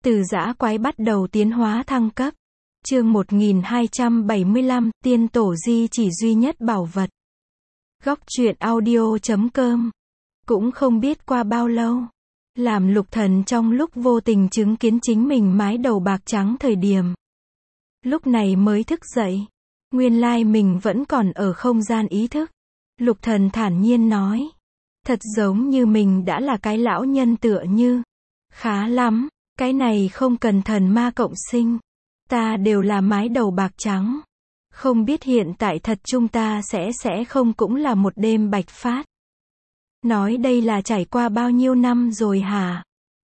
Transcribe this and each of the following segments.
Từ dã quái bắt đầu tiến hóa thăng cấp. Chương 1275, tiên tổ di chỉ duy nhất bảo vật. Góc truyện audio.com. Cũng không biết qua bao lâu, làm Lục Thần trong lúc vô tình chứng kiến chính mình mái đầu bạc trắng thời điểm. Lúc này mới thức dậy. Nguyên lai mình vẫn còn ở không gian ý thức. Lục Thần thản nhiên nói. Thật giống như mình đã là cái lão nhân tựa như. Khá lắm, cái này không cần thần ma cộng sinh. Ta đều là mái đầu bạc trắng. Không biết hiện tại thật chúng ta sẽ không cũng là một đêm bạch phát. Nói đây là trải qua bao nhiêu năm rồi hả?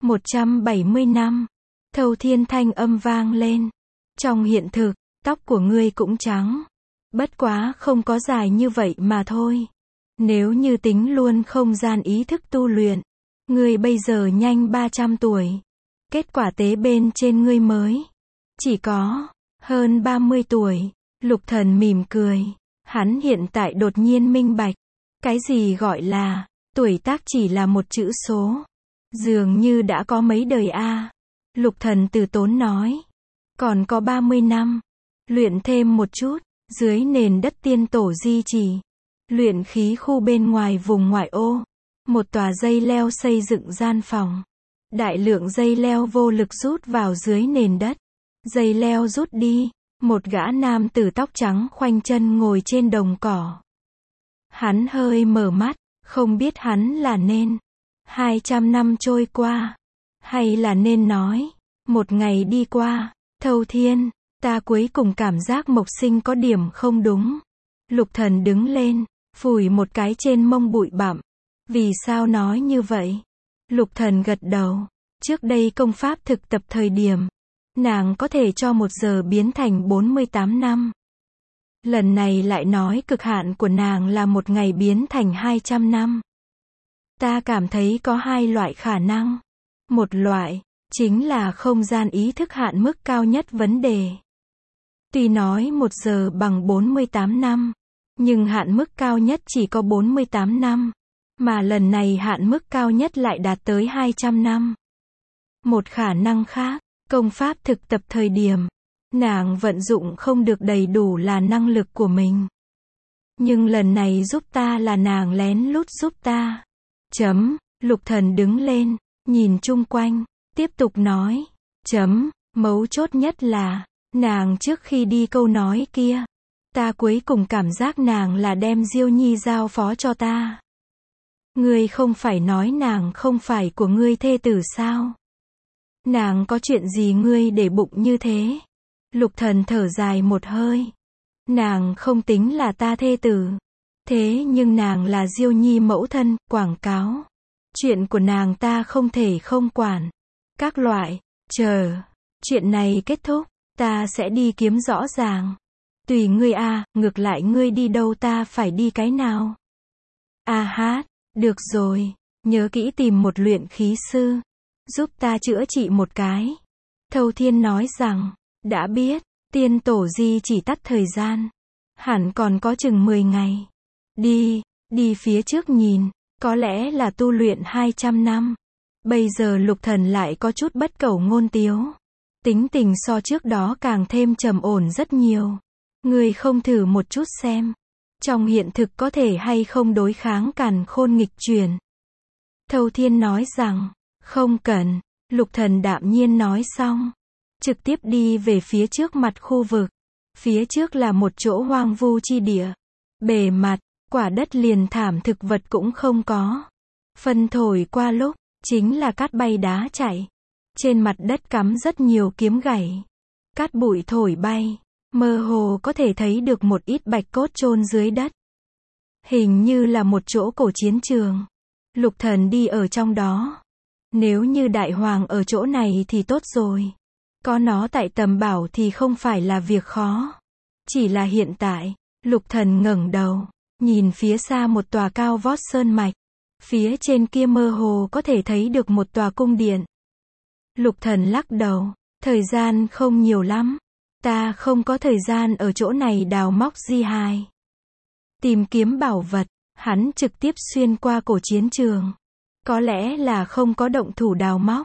170 năm. Thâu Thiên thanh âm vang lên. Trong hiện thực, tóc của ngươi cũng trắng. Bất quá không có dài như vậy mà thôi. Nếu như tính luôn không gian ý thức tu luyện, ngươi bây giờ nhanh 300 tuổi. Kết quả tế bên trên ngươi mới chỉ có hơn 30 tuổi. Lục Thần mỉm cười. Hắn hiện tại đột nhiên minh bạch. Cái gì gọi là tuổi tác chỉ là một chữ số. Dường như đã có mấy đời a. Lục Thần từ tốn nói. Còn có 30 năm. Luyện thêm một chút. Dưới nền đất tiên tổ di chỉ. Luyện khí khu bên ngoài vùng ngoại ô. Một tòa dây leo xây dựng gian phòng. Đại lượng dây leo vô lực rút vào dưới nền đất. Dây leo rút đi. Một gã nam tử tóc trắng khoanh chân ngồi trên đồng cỏ. Hắn hơi mở mắt. Không biết hắn là nên 200 năm trôi qua, hay là nên nói một ngày đi qua. Thâu Thiên, ta cuối cùng cảm giác Mộc Sinh có điểm không đúng. Lục Thần đứng lên, phủi một cái trên mông bụi bặm. Vì sao nói như vậy? Lục Thần gật đầu. Trước đây công pháp thực tập thời điểm, nàng có thể cho 1 giờ biến thành 48 năm. Lần này lại nói cực hạn của nàng là 1 ngày biến thành 200 năm. Ta cảm thấy có 2 loại khả năng. Một loại, chính là không gian ý thức hạn mức cao nhất vấn đề. Tuy nói 1 giờ bằng 48 năm, nhưng hạn mức cao nhất chỉ có 48 năm. Mà lần này hạn mức cao nhất lại đạt tới 200 năm. Một khả năng khác, công pháp thực tập thời điểm, nàng vận dụng không được đầy đủ là năng lực của mình. Nhưng lần này giúp ta là nàng lén lút giúp ta. Lục Thần đứng lên, nhìn chung quanh, tiếp tục nói. Mấu chốt nhất là, nàng trước khi đi câu nói kia, ta cuối cùng cảm giác nàng là đem Diêu Nhi giao phó cho ta. Ngươi không phải nói nàng không phải của ngươi thê tử sao? Nàng có chuyện gì ngươi để bụng như thế? Lục Thần thở dài một hơi. Nàng không tính là ta thê tử. Thế nhưng nàng là Diêu Nhi mẫu thân, quảng cáo. Chuyện của nàng ta không thể không quản. Các loại, chờ. Chuyện này kết thúc, ta sẽ đi kiếm rõ ràng. Tùy ngươi a, ngược lại ngươi đi đâu ta phải đi cái nào? Được rồi, nhớ kỹ tìm một luyện khí sư. Giúp ta chữa trị một cái. Thâu Thiên nói rằng, đã biết, tiên tổ di chỉ tắt thời gian. Hẳn còn có chừng 10 ngày. Đi phía trước nhìn, có lẽ là tu luyện 200 năm. Bây giờ Lục Thần lại có chút bất cẩu ngôn tiếu. Tính tình so trước đó càng thêm trầm ổn rất nhiều. Người không thử một chút xem. Trong hiện thực có thể hay không đối kháng càn khôn nghịch chuyển. Thâu Thiên nói rằng, không cần. Lục Thần đạm nhiên nói xong. Trực tiếp đi về phía trước mặt khu vực. Phía trước là một chỗ hoang vu chi địa. Bề mặt, quả đất liền thảm thực vật cũng không có. Phân thổi qua lúc, chính là cát bay đá chạy. Trên mặt đất cắm rất nhiều kiếm gãy. Cát bụi thổi bay. Mơ hồ có thể thấy được một ít bạch cốt chôn dưới đất. Hình như là một chỗ cổ chiến trường. Lục Thần đi ở trong đó. Nếu như Đại Hoàng ở chỗ này thì tốt rồi. Có nó tại tầm bảo thì không phải là việc khó. Chỉ là hiện tại, Lục Thần ngẩng đầu, nhìn phía xa một tòa cao vót sơn mạch. Phía trên kia mơ hồ có thể thấy được một tòa cung điện. Lục Thần lắc đầu, thời gian không nhiều lắm. Ta không có thời gian ở chỗ này đào móc di hài. Tìm kiếm bảo vật, hắn trực tiếp xuyên qua cổ chiến trường. Có lẽ là không có động thủ đào móc.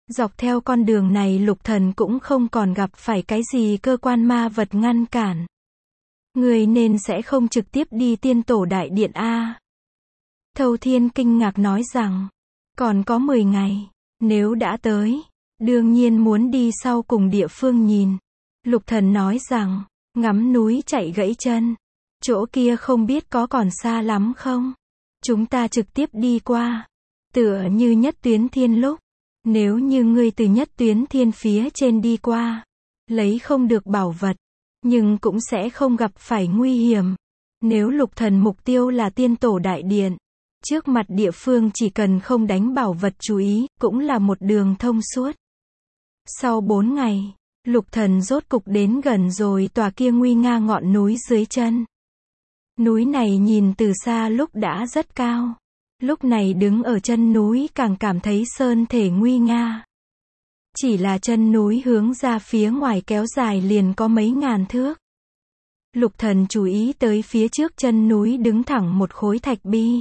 Dọc theo con đường này Lục Thần cũng không còn gặp phải cái gì cơ quan ma vật ngăn cản. Người nên sẽ không trực tiếp đi tiên tổ đại điện a. Thâu Thiên kinh ngạc nói rằng, còn có 10 ngày, nếu đã tới, đương nhiên muốn đi sau cùng địa phương nhìn. Lục Thần nói rằng, ngắm núi chạy gãy chân, chỗ kia không biết có còn xa lắm không? Chúng ta trực tiếp đi qua, tựa như Nhất Tuyến Thiên lúc, nếu như ngươi từ Nhất Tuyến Thiên phía trên đi qua, lấy không được bảo vật, nhưng cũng sẽ không gặp phải nguy hiểm. Nếu Lục Thần mục tiêu là tiên tổ đại điện, trước mặt địa phương chỉ cần không đánh bảo vật chú ý, cũng là một đường thông suốt. Sau 4 ngày, Lục Thần rốt cục đến gần rồi tòa kia nguy nga ngọn núi dưới chân. Núi này nhìn từ xa lúc đã rất cao. Lúc này đứng ở chân núi càng cảm thấy sơn thể nguy nga. Chỉ là chân núi hướng ra phía ngoài kéo dài liền có mấy ngàn thước. Lục Thần chú ý tới phía trước chân núi đứng thẳng một khối thạch bi.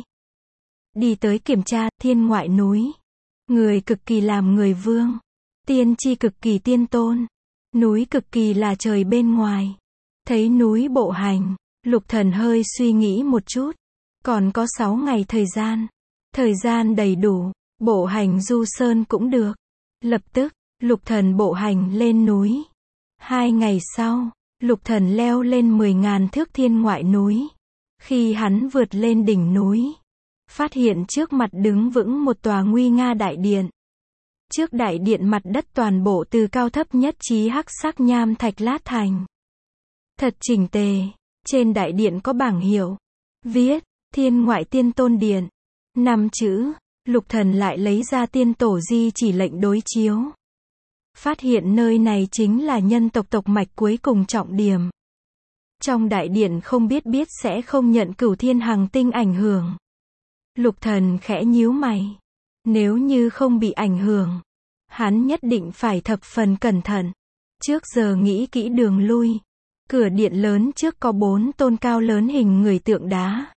Đi tới kiểm tra, thiên ngoại núi. Người cực kỳ làm người vương. Tiên chi cực kỳ tiên tôn. Núi cực kỳ là trời bên ngoài. Thấy núi bộ hành, Lục Thần hơi suy nghĩ một chút. Còn có 6 ngày thời gian. Thời gian đầy đủ, bộ hành du sơn cũng được. Lập tức, Lục Thần bộ hành lên núi. 2 ngày sau, Lục Thần leo lên 10.000 thước thiên ngoại núi. Khi hắn vượt lên đỉnh núi, phát hiện trước mặt đứng vững một tòa nguy nga đại điện. Trước đại điện mặt đất toàn bộ từ cao thấp nhất trí hắc sắc nham thạch lát thành. Thật chỉnh tề, trên đại điện có bảng hiệu, viết, Thiên Ngoại Tiên Tôn Điện. 5 chữ, Lục Thần lại lấy ra tiên tổ di chỉ lệnh đối chiếu. Phát hiện nơi này chính là nhân tộc tộc mạch cuối cùng trọng điểm. Trong đại điện không biết sẽ không nhận Cửu Thiên Hằng Tinh ảnh hưởng. Lục Thần khẽ nhíu mày. Nếu như không bị ảnh hưởng, hắn nhất định phải thập phần cẩn thận. Trước giờ nghĩ kỹ đường lui. Cửa điện lớn trước có 4 tôn cao lớn hình người tượng đá.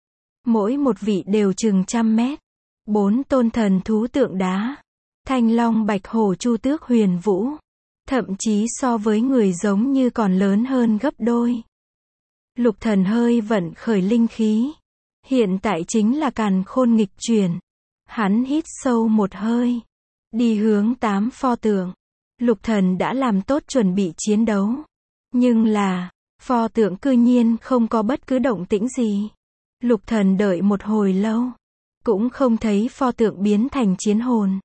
Mỗi một vị đều chừng 100 mét. 4 tôn thần thú tượng đá. Thanh long bạch hổ chu tước huyền vũ. Thậm chí so với người giống như còn lớn hơn gấp đôi. Lục Thần hơi vận khởi linh khí. Hiện tại chính là càn khôn nghịch chuyển. Hắn hít sâu một hơi. Đi hướng 8 pho tượng. Lục Thần đã làm tốt chuẩn bị chiến đấu. Nhưng là, pho tượng cư nhiên không có bất cứ động tĩnh gì. Lục Thần đợi một hồi lâu. Cũng không thấy pho tượng biến thành chiến hồn.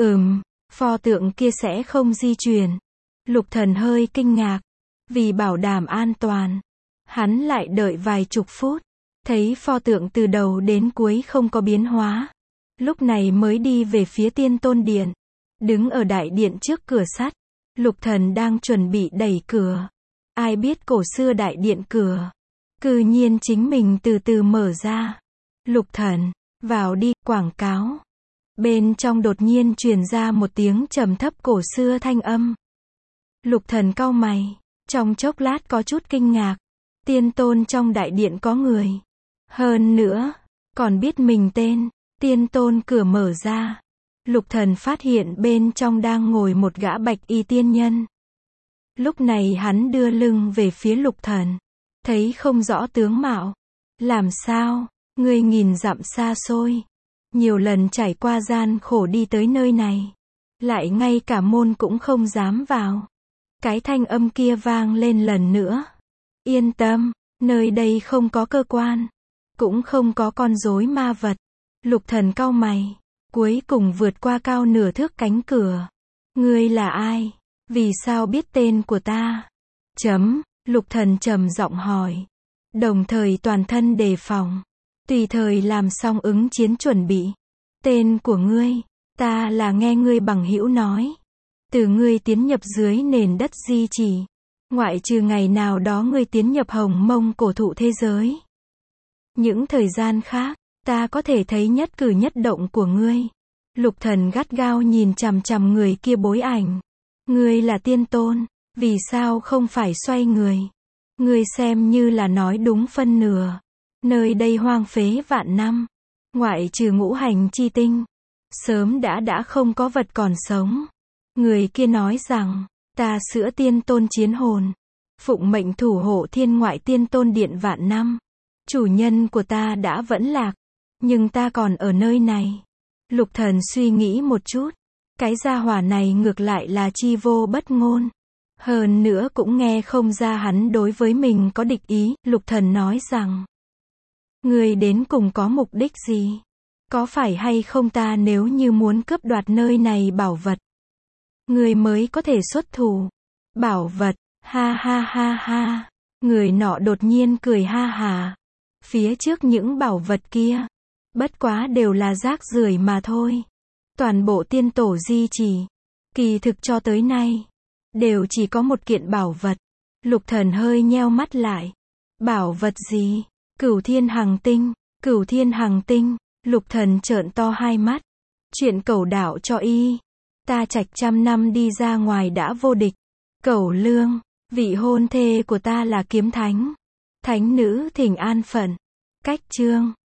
Pho tượng kia sẽ không di chuyển. Lục Thần hơi kinh ngạc. Vì bảo đảm an toàn, hắn lại đợi vài chục phút. Thấy pho tượng từ đầu đến cuối không có biến hóa. Lúc này mới đi về phía Tiên Tôn Điện. Đứng ở đại điện trước cửa sắt. Lục Thần đang chuẩn bị đẩy cửa. Ai biết cổ xưa đại điện cửa cư nhiên chính mình từ từ mở ra. Lục Thần, vào đi, quảng cáo. Bên trong đột nhiên truyền ra một tiếng trầm thấp cổ xưa thanh âm. Lục Thần cau mày, trong chốc lát có chút kinh ngạc. Tiên tôn trong đại điện có người. Hơn nữa, còn biết mình tên. Tiên tôn cửa mở ra. Lục Thần phát hiện bên trong đang ngồi một gã bạch y tiên nhân. Lúc này hắn đưa lưng về phía Lục Thần. Thấy không rõ tướng mạo. Làm sao, ngươi nghìn dặm xa xôi. Nhiều lần trải qua gian khổ đi tới nơi này. Lại ngay cả môn cũng không dám vào. Cái thanh âm kia vang lên lần nữa. Yên tâm, nơi đây không có cơ quan. Cũng không có con rối ma vật. Lục Thần cau mày. Cuối cùng vượt qua cao nửa thước cánh cửa. Ngươi là ai? Vì sao biết tên của ta? Lục Thần trầm giọng hỏi. Đồng thời toàn thân đề phòng. Tùy thời làm xong ứng chiến chuẩn bị. Tên của ngươi, ta là nghe ngươi bằng hữu nói. Từ ngươi tiến nhập dưới nền đất di chỉ. Ngoại trừ ngày nào đó ngươi tiến nhập Hồng Mông cổ thụ thế giới. Những thời gian khác, ta có thể thấy nhất cử nhất động của ngươi. Lục Thần gắt gao nhìn chằm chằm người kia bối ảnh. Ngươi là tiên tôn, vì sao không phải xoay người? Ngươi xem như là nói đúng phân nửa. Nơi đây hoang phế vạn năm. Ngoại trừ ngũ hành chi tinh, Sớm đã không có vật còn sống. Người kia nói rằng, ta sữa tiên tôn chiến hồn. Phụng mệnh thủ hộ thiên ngoại tiên tôn điện vạn năm. Chủ nhân của ta đã vẫn lạc. Nhưng ta còn ở nơi này. Lục Thần suy nghĩ một chút. Cái gia hỏa này ngược lại là chi vô bất ngôn. Hơn nữa cũng nghe không ra hắn đối với mình có địch ý. Lục Thần nói rằng, người đến cùng có mục đích gì? Có phải hay không ta nếu như muốn cướp đoạt nơi này bảo vật, người mới có thể xuất thủ? Bảo vật, ha ha ha ha. Người nọ đột nhiên cười ha hà. Phía trước những bảo vật kia, bất quá đều là rác rưởi mà thôi. Toàn bộ tiên tổ di chỉ, kỳ thực cho tới nay, đều chỉ có một kiện bảo vật. Lục Thần hơi nheo mắt lại. Bảo vật gì? Cửu Thiên Hằng Tinh. Cửu Thiên Hằng Tinh. Lục Thần trợn to hai mắt. Chuyện Cẩu đạo cho y. Ta Trạch trăm năm đi ra ngoài đã vô địch. Cẩu Lương, vị hôn thê của ta là kiếm thánh. Thánh nữ thỉnh an phận. Cách chương